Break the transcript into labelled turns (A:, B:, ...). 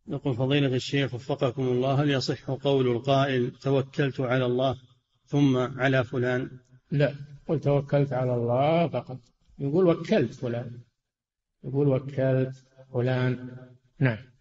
A: يقول فضيلة الشيخ وفقكم الله، هل يصح قول القائل توكلت على الله ثم على فلان؟
B: لا، قل توكلت على الله فقط. يقول وكلت فلان، يقول وكلت فلان. نعم.